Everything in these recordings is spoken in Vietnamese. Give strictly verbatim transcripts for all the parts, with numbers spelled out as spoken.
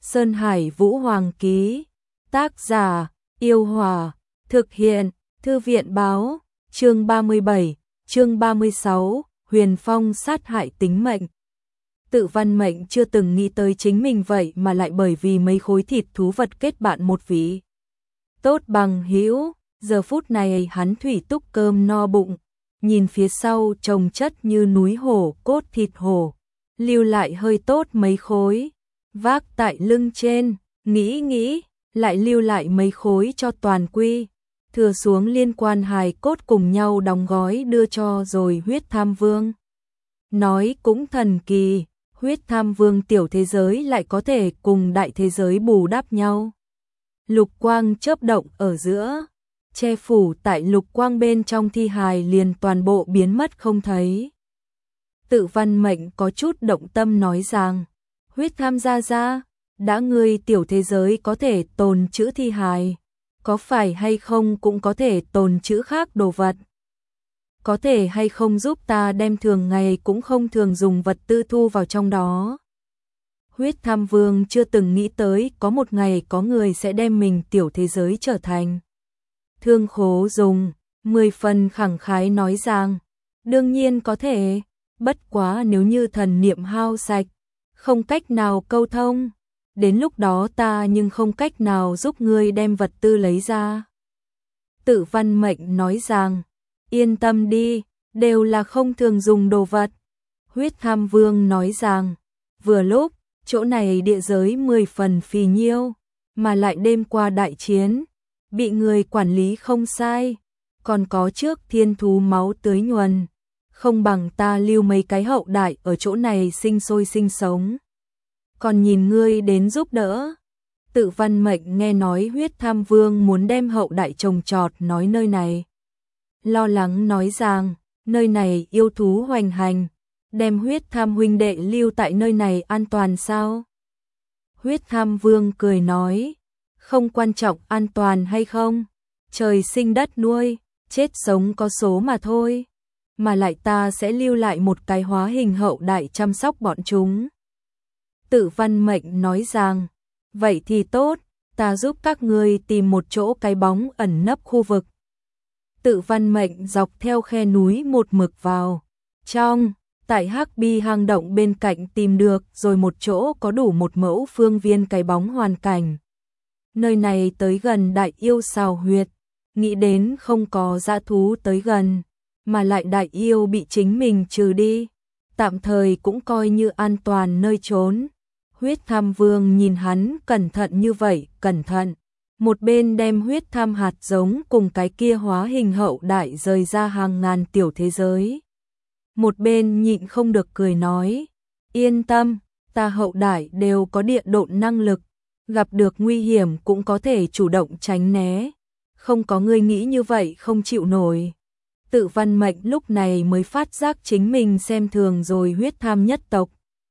Sơn Hải Vũ Hoàng ký. Tác giả, Yêu Hòa. Thực hiện, Thư viện báo. Chương ba mươi bảy, chương ba mươi sáu, Huyền Phong sát hại tính mệnh. Tự Văn Mệnh chưa từng nghĩ tới chính mình vậy mà lại bởi vì mấy khối thịt thú vật kết bạn một vị tốt bằng hữu. Giờ phút này hắn thủy túc cơm no bụng, nhìn phía sau chồng chất như núi hổ cốt thịt hổ, lưu lại hơi tốt mấy khối, vác tại lưng trên, nghĩ nghĩ, lại lưu lại mấy khối cho Toàn Quy, thừa xuống liên quan hài cốt cùng nhau đóng gói đưa cho rồi Huyết Tham Vương. Nói cũng thần kỳ, Huyết Tham Vương tiểu thế giới lại có thể cùng đại thế giới bù đắp nhau. Lục quang chớp động ở giữa, che phủ tại lục quang bên trong thi hài liền toàn bộ biến mất không thấy. Tự Văn Mệnh có chút động tâm nói rằng, Huyết Tham gia ra, đã ngươi tiểu thế giới có thể tồn trữ thi hài, có phải hay không cũng có thể tồn trữ khác đồ vật. Có thể hay không giúp ta đem thường ngày cũng không thường dùng vật tư thu vào trong đó. Huyết Tham Vương chưa từng nghĩ tới có một ngày có người sẽ đem mình tiểu thế giới trở thành thương khố dùng, mười phần khẳng khái nói rằng, đương nhiên có thể, bất quá nếu như thần niệm hao sạch, không cách nào câu thông, đến lúc đó ta nhưng không cách nào giúp ngươi đem vật tư lấy ra. Tự Văn Mệnh nói rằng, yên tâm đi, đều là không thường dùng đồ vật. Huyết Tham Vương nói rằng, vừa lúc, chỗ này địa giới mười phần phì nhiêu, mà lại đêm qua đại chiến, bị người quản lý không sai, còn có trước thiên thú máu tưới nhuần, không bằng ta lưu mấy cái hậu đại ở chỗ này sinh sôi sinh sống. Còn nhìn ngươi đến giúp đỡ. Tự Văn Mệnh nghe nói Huyết Tham Vương muốn đem hậu đại trồng trọt nói nơi này. Lo lắng nói rằng, nơi này yêu thú hoành hành, đem Huyết Tham huynh đệ lưu tại nơi này an toàn sao? Huyết Tham Vương cười nói, không quan trọng an toàn hay không, trời sinh đất nuôi, chết sống có số mà thôi, mà lại ta sẽ lưu lại một cái hóa hình hậu đại chăm sóc bọn chúng. Tự Văn Mệnh nói rằng, vậy thì tốt, ta giúp các ngươi tìm một chỗ cái bóng ẩn nấp khu vực. Tự Văn Mệnh dọc theo khe núi một mực vào trong, tại Hắc Bi hang động bên cạnh tìm được rồi một chỗ có đủ một mẫu phương viên cái bóng hoàn cảnh. Nơi này tới gần đại yêu xào huyệt, nghĩ đến không có dã thú tới gần, mà lại đại yêu bị chính mình trừ đi, tạm thời cũng coi như an toàn nơi trốn. Huyết Tham Vương nhìn hắn cẩn thận như vậy, cẩn thận, một bên đem huyết tham hạt giống cùng cái kia hóa hình hậu đại rời ra hàng ngàn tiểu thế giới. Một bên nhịn không được cười nói, yên tâm, ta hậu đại đều có địa độn năng lực, gặp được nguy hiểm cũng có thể chủ động tránh né, không có người nghĩ như vậy không chịu nổi. Tự Văn Mệnh lúc này mới phát giác chính mình xem thường rồi Huyết Tham nhất tộc.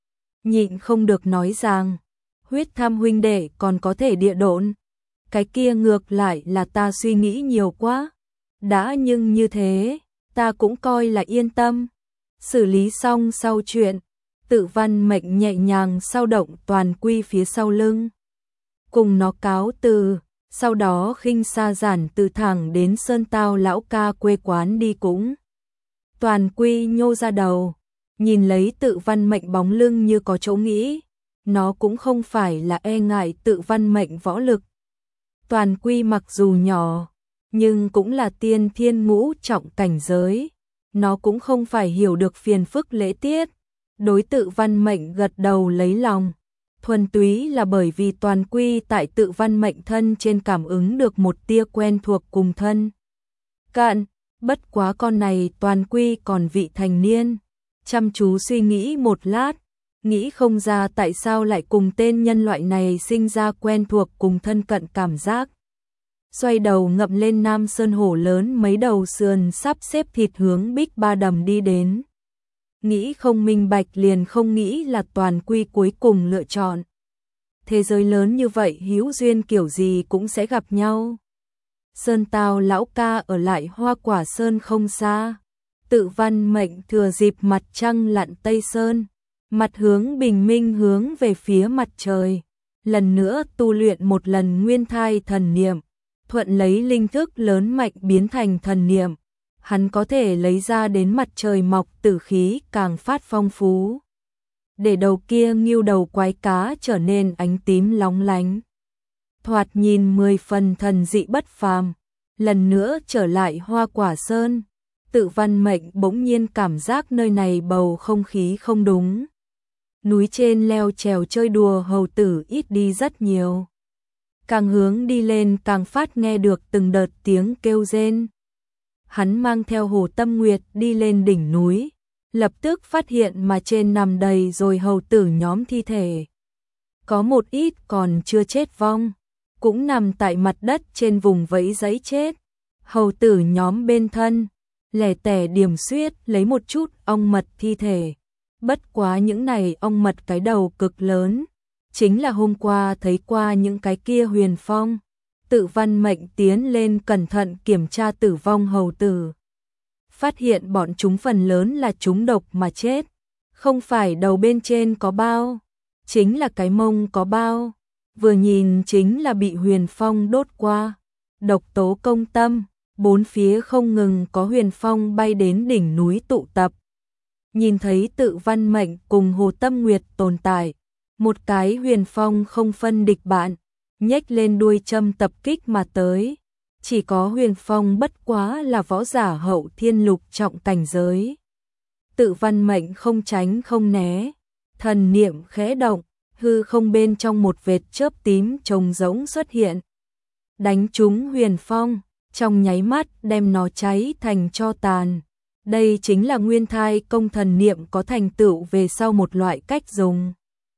Nhịn không được nói rằng, Huyết Tham huynh đệ còn có thể địa độn, cái kia ngược lại là ta suy nghĩ nhiều quá. Đã nhưng như thế, ta cũng coi là yên tâm. Xử lý xong sau chuyện, Tự Văn Mệnh nhẹ nhàng sao động Toàn Quy phía sau lưng, cùng nó cáo từ, sau đó khinh xa giản từ thẳng đến Sơn Tao lão ca quê quán đi cũng. Toàn Quy nhô ra đầu, nhìn lấy Tự Văn Mệnh bóng lưng như có chỗ nghĩ, nó cũng không phải là e ngại Tự Văn Mệnh võ lực. Toàn Quy mặc dù nhỏ, nhưng cũng là tiên thiên ngũ trọng cảnh giới, nó cũng không phải hiểu được phiền phức lễ tiết. Đối Tự Văn Mệnh gật đầu lấy lòng, thuần túy là bởi vì Toàn Quy tại Tự Văn Mệnh thân trên cảm ứng được một tia quen thuộc cùng thân cận. Bất quá con này Toàn Quy còn vị thành niên, chăm chú suy nghĩ một lát, nghĩ không ra tại sao lại cùng tên nhân loại này sinh ra quen thuộc cùng thân cận cảm giác. Xoay đầu ngậm lên Nam Sơn hổ lớn mấy đầu sườn sắp xếp thịt hướng Bích Ba Đầm đi đến. Nghĩ không minh bạch liền không nghĩ là Toàn Quy cuối cùng lựa chọn. Thế giới lớn như vậy hữu duyên kiểu gì cũng sẽ gặp nhau. Sơn Tao lão ca ở lại Hoa Quả Sơn không xa. Tự Văn Mệnh thừa dịp mặt trăng lặn Tây Sơn, mặt hướng bình minh hướng về phía mặt trời, lần nữa tu luyện một lần nguyên thai thần niệm, thuận lấy linh thức lớn mạnh biến thành thần niệm, hắn có thể lấy ra đến mặt trời mọc tử khí càng phát phong phú. Để đầu kia ngưu đầu quái cá trở nên ánh tím lóng lánh. Thoạt nhìn mười phần thần dị bất phàm, lần nữa trở lại Hoa Quả Sơn. Tự Văn Mệnh bỗng nhiên cảm giác nơi này bầu không khí không đúng. Núi trên leo trèo chơi đùa hầu tử ít đi rất nhiều. Càng hướng đi lên càng phát nghe được từng đợt tiếng kêu rên. Hắn mang theo Hồ Tâm Nguyệt đi lên đỉnh núi, lập tức phát hiện mà trên nằm đầy rồi hầu tử nhóm thi thể. Có một ít còn chưa chết vong, cũng nằm tại mặt đất trên vùng vẫy giấy chết. Hầu tử nhóm bên thân, lẻ tẻ điểm xuyết lấy một chút ong mật thi thể. Bất quá những này ong mật cái đầu cực lớn, chính là hôm qua thấy qua những cái kia huyền phong. Tự Văn Mệnh tiến lên cẩn thận kiểm tra tử vong hầu tử. Phát hiện bọn chúng phần lớn là trúng độc mà chết. Không phải đầu bên trên có bao, chính là cái mông có bao. Vừa nhìn chính là bị huyền phong đốt qua. Độc tố công tâm, bốn phía không ngừng có huyền phong bay đến đỉnh núi tụ tập. Nhìn thấy Tự Văn Mệnh cùng Hồ Tâm Nguyệt tồn tại, một cái huyền phong không phân địch bạn, nhếch lên đuôi châm tập kích mà tới. Chỉ có huyền phong bất quá là võ giả hậu thiên lục trọng cảnh giới. Tự Văn Mệnh không tránh không né, thần niệm khẽ động, hư không bên trong một vệt chớp tím trông rỗng xuất hiện. Đánh trúng huyền phong, trong nháy mắt đem nó cháy thành tro tàn. Đây chính là nguyên thai công thần niệm có thành tựu về sau một loại cách dùng.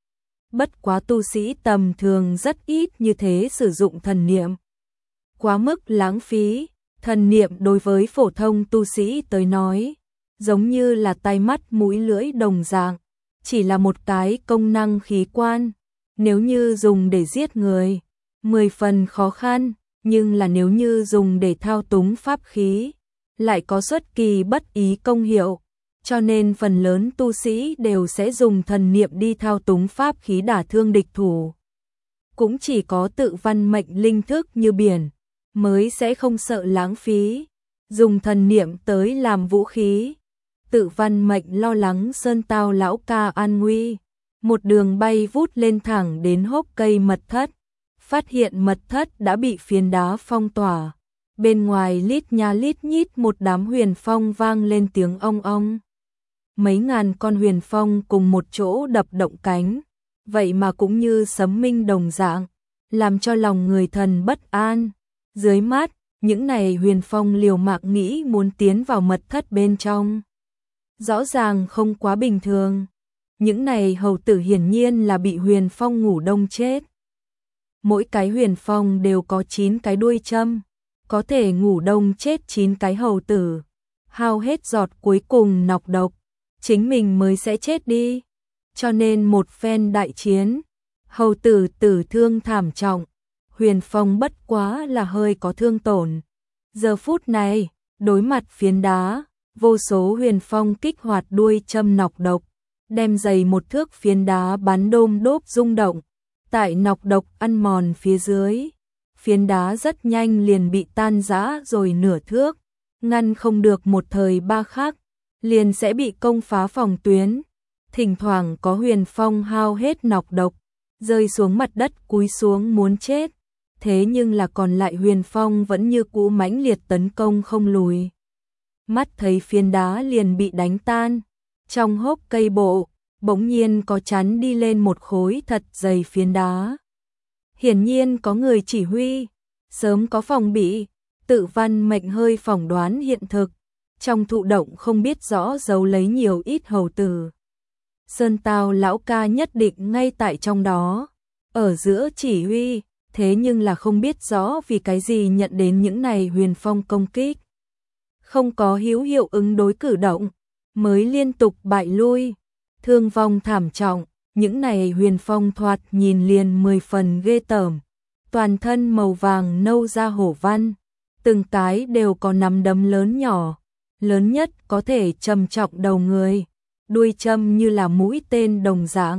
Bất quá tu sĩ tầm thường rất ít như thế sử dụng thần niệm. Quá mức lãng phí, thần niệm đối với phổ thông tu sĩ tới nói, giống như là tai mắt mũi lưỡi đồng dạng, chỉ là một cái công năng khí quan. Nếu như dùng để giết người, mười phần khó khăn, nhưng là nếu như dùng để thao túng pháp khí, lại có xuất kỳ bất ý công hiệu. Cho nên phần lớn tu sĩ đều sẽ dùng thần niệm đi thao túng pháp khí đả thương địch thủ. Cũng chỉ có Tự Văn Mệnh linh thức như biển, mới sẽ không sợ lãng phí, dùng thần niệm tới làm vũ khí. Tự Văn Mệnh lo lắng Sơn Tao lão ca an nguy, một đường bay vút lên thẳng đến hốc cây mật thất, phát hiện mật thất đã bị phiến đá phong tỏa. Bên ngoài lít nha lít nhít một đám huyền phong vang lên tiếng ong ong. Mấy ngàn con huyền phong cùng một chỗ đập động cánh, vậy mà cũng như sấm minh đồng dạng, làm cho lòng người thần bất an. Dưới mắt, những này huyền phong liều mạng nghĩ muốn tiến vào mật thất bên trong. Rõ ràng không quá bình thường. Những này hầu tử hiển nhiên là bị huyền phong ngủ đông chết. Mỗi cái huyền phong đều có chín cái đuôi châm, có thể ngủ đông chết chín cái hầu tử. Hao hết giọt cuối cùng nọc độc, chính mình mới sẽ chết đi. Cho nên một phen đại chiến, hầu tử tử thương thảm trọng, huyền phong bất quá là hơi có thương tổn. Giờ phút này, đối mặt phiến đá, vô số huyền phong kích hoạt đuôi châm nọc độc, đem dày một thước phiến đá bắn đôm đốp rung động. Tại nọc độc ăn mòn phía dưới, phiến đá rất nhanh liền bị tan rã rồi nửa thước, ngăn không được một thời ba khắc, liền sẽ bị công phá phòng tuyến. Thỉnh thoảng có huyền phong hao hết nọc độc, rơi xuống mặt đất cúi xuống muốn chết. Thế nhưng là còn lại huyền phong vẫn như cũ mãnh liệt tấn công không lùi. Mắt thấy phiến đá liền bị đánh tan, trong hốc cây bộ, bỗng nhiên có chắn đi lên một khối thật dày phiến đá. Hiển nhiên có người chỉ huy, sớm có phòng bị. Tự Văn Mệnh hơi phỏng đoán hiện thực, trong thụ động không biết rõ giấu lấy nhiều ít hầu tử. Sơn Tao lão ca nhất định ngay tại trong đó, ở giữa chỉ huy, thế nhưng là không biết rõ vì cái gì nhận đến những này huyền phong công kích. Không có hữu hiệu ứng đối cử động, mới liên tục bại lui, thương vong thảm trọng. Những này huyền phong thoạt nhìn liền mười phần ghê tởm, toàn thân màu vàng nâu da hổ văn, từng cái đều có nắm đấm lớn nhỏ, lớn nhất có thể trầm trọng đầu người, đuôi châm như là mũi tên đồng dạng,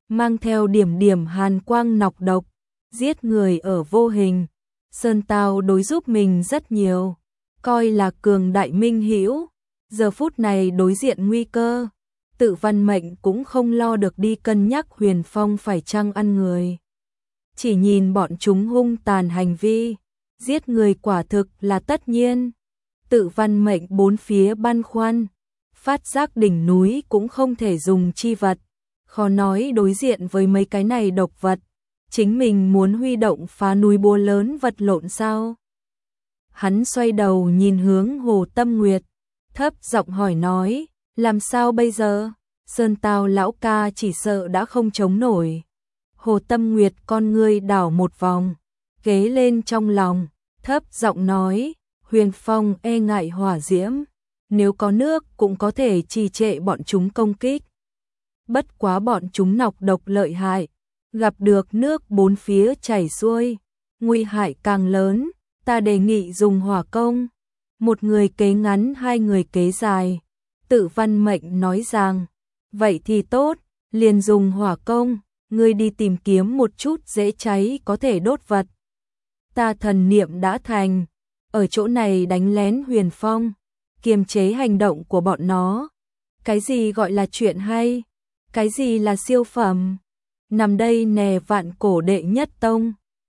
mang theo điểm điểm hàn quang nọc độc, giết người ở vô hình. Sơn Tao đối giúp mình rất nhiều, coi là cường đại minh hữu, giờ phút này đối diện nguy cơ, Tự Văn Mệnh cũng không lo được đi cân nhắc Huyền Phong phải chăng ăn người. Chỉ nhìn bọn chúng hung tàn hành vi, giết người quả thực là tất nhiên. Tự Văn Mệnh bốn phía băn khoăn, phát giác đỉnh núi cũng không thể dùng chi vật, khó nói đối diện với mấy cái này độc vật, chính mình muốn huy động phá núi búa lớn vật lộn sao? Hắn xoay đầu nhìn hướng Hồ Tâm Nguyệt, thấp giọng hỏi nói, làm sao bây giờ? Sơn Tao lão ca chỉ sợ đã không chống nổi. Hồ Tâm Nguyệt con ngươi đảo một vòng, ghé lên trong lòng, thấp giọng nói, Huyền Phong e ngại hỏa diễm, nếu có nước cũng có thể trì trệ bọn chúng công kích. Bất quá bọn chúng nọc độc lợi hại, gặp được nước bốn phía chảy xuôi, nguy hại càng lớn, ta đề nghị dùng hỏa công. Một người kế ngắn hai người kế dài. Tự Văn Mệnh nói rằng, vậy thì tốt, liền dùng hỏa công, ngươi đi tìm kiếm một chút dễ cháy có thể đốt vật. Ta thần niệm đã thành, ở chỗ này đánh lén Huyền Phong, kiềm chế hành động của bọn nó. Cái gì gọi là chuyện hay? Cái gì là siêu phẩm? Nằm đây nè vạn cổ đệ nhất tông,